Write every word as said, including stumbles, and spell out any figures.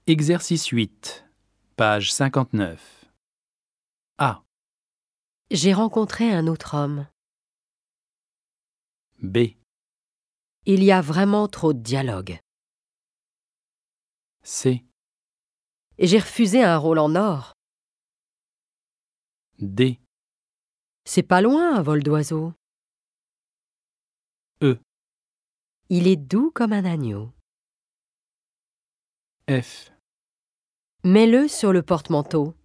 Exercice huit, page cinquante-neuf. A. J'ai rencontré un autre homme. B. Il y a vraiment trop de dialogue. C. Et j'ai refusé un rôle en or. D. C'est pas loin un vol d'oiseau. E. Il est doux comme un agneau. F. Mets-le sur le porte-manteau.